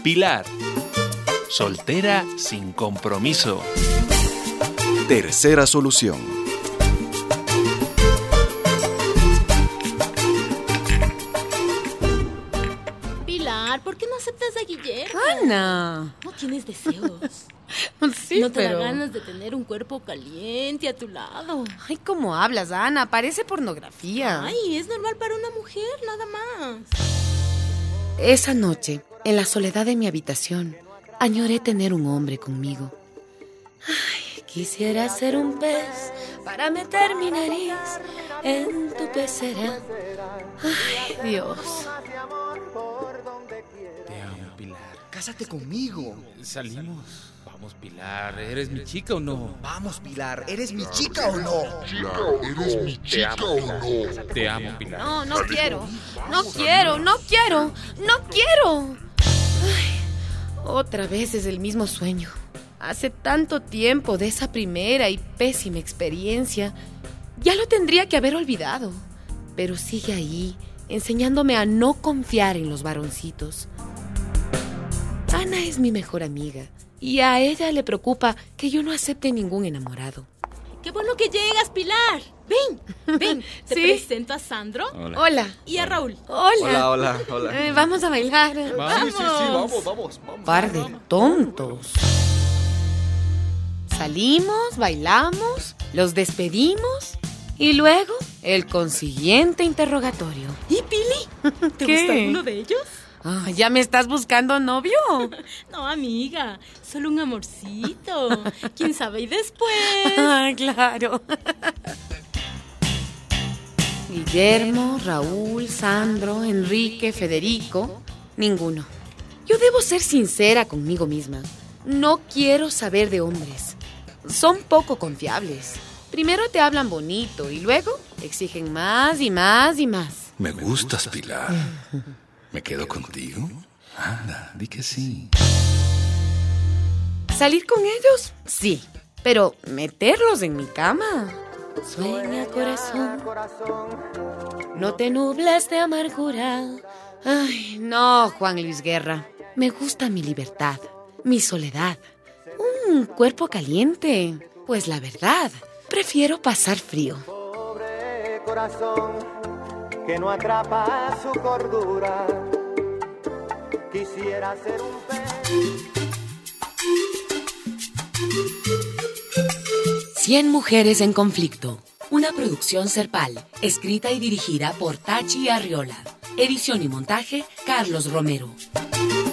Pilar, soltera sin compromiso. Tercera solución. Pilar, ¿por qué no aceptas a Guillermo? Ana. No tienes deseos. Sí, no te pero... da ganas de tener un cuerpo caliente a tu lado. Ay, ¿cómo hablas, Ana? Parece pornografía. Ay, es normal para una mujer, nada más. Esa noche, en la soledad de mi habitación, añoré tener un hombre conmigo. Ay, quisiera ser un pez para meter mi nariz en tu pecera. Ay, Dios. Te amo, Pilar. Cásate conmigo. Salimos. Vamos, Pilar. ¿Eres mi chica o no? Vamos, Pilar. ¿Eres mi chica o no? ¿Eres mi chica o no? Te amo, Pilar. No, no quiero. No quiero, no quiero. No quiero. Ay, otra vez es el mismo sueño. Hace tanto tiempo de esa primera y pésima experiencia. Ya lo tendría que haber olvidado. Pero sigue ahí, enseñándome a no confiar en los varoncitos. Ana es mi mejor amiga y a ella le preocupa que yo no acepte ningún enamorado. Qué bueno que llegas, Pilar. Ven. Te ¿Sí? presento a Sandro. Hola. Y a Raúl. Hola. Hola. Vamos a bailar. Vamos. Par de tontos. Salimos, bailamos, los despedimos y luego el consiguiente interrogatorio. ¿Y Pili? ¿Te ¿Qué? gusta alguno de ellos? Ah, ¿ya me estás buscando novio? No, amiga, solo un amorcito. ¿Quién sabe? Y después... Ah, claro. Guillermo, Raúl, Sandro, Enrique, Federico, ninguno. Yo debo ser sincera conmigo misma. No quiero saber de hombres. Son poco confiables. Primero te hablan bonito y luego exigen más y más y más. Me gustas, Pilar. ¿Me quedo contigo? Anda, di que sí. ¿Salir con ellos? Sí, pero meterlos en mi cama. Sueña, corazón, no te nubles de amargura. Ay, no, Juan Luis Guerra. Me gusta mi libertad, mi soledad. Un cuerpo caliente. Pues la verdad, prefiero pasar frío. Pobre corazón que no atrapa su cordura. Quisiera ser un pez. 100 mujeres en conflicto. Una producción Serpal, escrita y dirigida por Tachi Arriola. Edición y montaje, Carlos Romero.